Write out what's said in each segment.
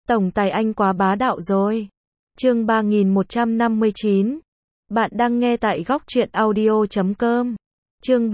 Tổng tài anh quá bá đạo rồi. Chương 3159. Bạn đang nghe tại góc truyện audio.com. Chương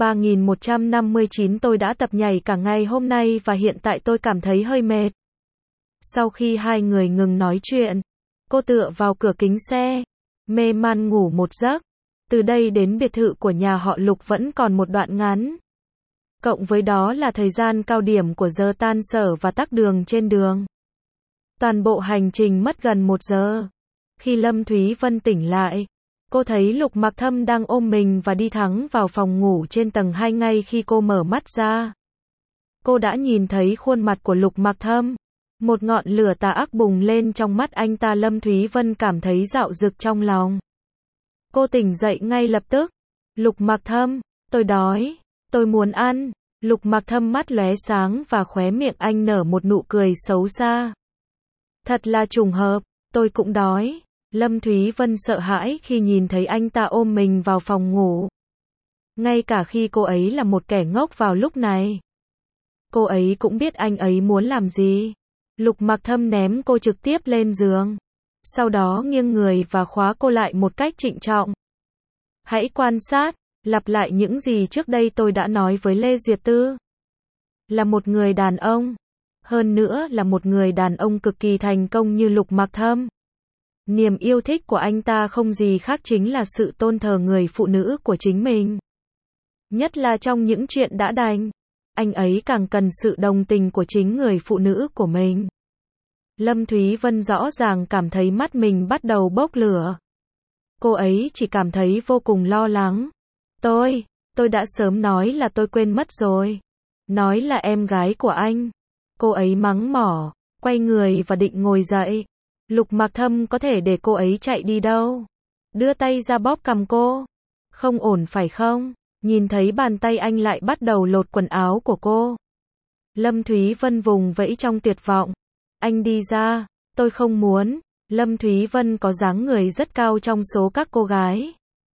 3159. Tôi đã tập nhảy cả ngày hôm nay và hiện tại tôi cảm thấy hơi mệt. Sau khi hai người ngừng nói chuyện, cô tựa vào cửa kính xe, mê man ngủ một giấc. Từ đây đến biệt thự của nhà họ Lục vẫn còn một đoạn ngắn. Cộng với đó là thời gian cao điểm của giờ tan sở và tắc đường trên đường. Toàn bộ hành trình mất gần 1 giờ. Khi Lâm Thúy Vân tỉnh lại, cô thấy Lục Mặc Thâm đang ôm mình và đi thẳng vào phòng ngủ trên tầng 2 ngay khi cô mở mắt ra. Cô đã nhìn thấy khuôn mặt của Lục Mặc Thâm. Một ngọn lửa tà ác bùng lên trong mắt anh ta. Lâm Thúy Vân cảm thấy dạo dực trong lòng. Cô tỉnh dậy ngay lập tức. Lục Mặc Thâm, tôi đói, tôi muốn ăn. Lục Mặc Thâm mắt lóe sáng và khóe miệng anh nở một nụ cười xấu xa. Thật là trùng hợp, tôi cũng đói. Lâm Thúy Vân sợ hãi khi nhìn thấy anh ta ôm mình vào phòng ngủ. Ngay cả khi cô ấy là một kẻ ngốc vào lúc này. Cô ấy cũng biết anh ấy muốn làm gì. Lục Mặc Thâm ném cô trực tiếp lên giường. Sau đó nghiêng người và khóa cô lại một cách trịnh trọng. Hãy quan sát, lặp lại những gì trước đây tôi đã nói với Lê Duyệt Tư. Là một người đàn ông. Hơn nữa là một người đàn ông cực kỳ thành công như Lục Mặc Thâm. Niềm yêu thích của anh ta không gì khác chính là sự tôn thờ người phụ nữ của chính mình. Nhất là trong những chuyện đã đành, anh ấy càng cần sự đồng tình của chính người phụ nữ của mình. Lâm Thúy Vân rõ ràng cảm thấy mắt mình bắt đầu bốc lửa. Cô ấy chỉ cảm thấy vô cùng lo lắng. Tôi đã sớm nói là tôi quên mất rồi. Nói là em gái của anh. Cô ấy mắng mỏ, quay người và định ngồi dậy. Lục Mặc Thâm có thể để cô ấy chạy đi đâu. Đưa tay ra bóp cằm cô. Không ổn phải không? Nhìn thấy bàn tay anh lại bắt đầu lột quần áo của cô. Lâm Thúy Vân vùng vẫy trong tuyệt vọng. Anh đi ra, tôi không muốn. Lâm Thúy Vân có dáng người rất cao trong số các cô gái.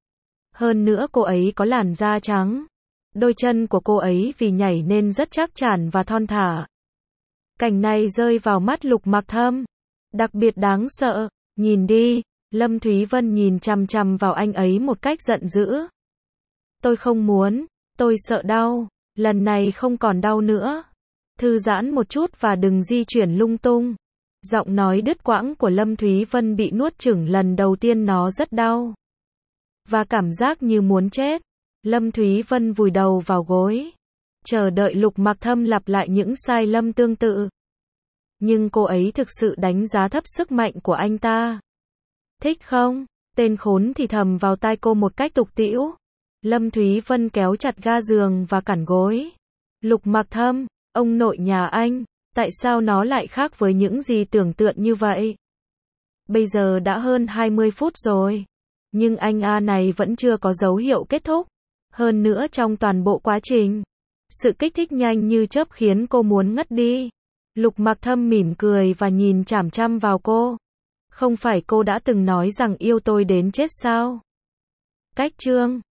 Hơn nữa cô ấy có làn da trắng. Đôi chân của cô ấy vì nhảy nên rất chắc chắn và thon thả. Cảnh này rơi vào mắt Lục Mặc Thâm. Đặc biệt đáng sợ. Nhìn đi. Lâm Thúy Vân nhìn chằm chằm vào anh ấy một cách giận dữ. Tôi không muốn. Tôi sợ đau. Lần này không còn đau nữa. Thư giãn một chút và đừng di chuyển lung tung. Giọng nói đứt quãng của Lâm Thúy Vân bị nuốt chửng lần đầu tiên nó rất đau. Và cảm giác như muốn chết. Lâm Thúy Vân vùi đầu vào gối. Chờ đợi Lục Mặc Thâm lặp lại những sai lầm tương tự. Nhưng cô ấy thực sự đánh giá thấp sức mạnh của anh ta. Thích không? Tên khốn thì thầm vào tai cô một cách tục tĩu. Lâm Thúy Vân kéo chặt ga giường và cản gối. Lục Mặc Thâm, ông nội nhà anh, tại sao nó lại khác với những gì tưởng tượng như vậy? Bây giờ đã hơn 20 phút rồi. Nhưng anh A này vẫn chưa có dấu hiệu kết thúc. Hơn nữa trong toàn bộ quá trình, sự kích thích nhanh như chớp khiến cô muốn ngất đi. Lục Mặc Thâm mỉm cười và nhìn chằm chằm vào cô. Không phải cô đã từng nói rằng yêu tôi đến chết sao? Cách chương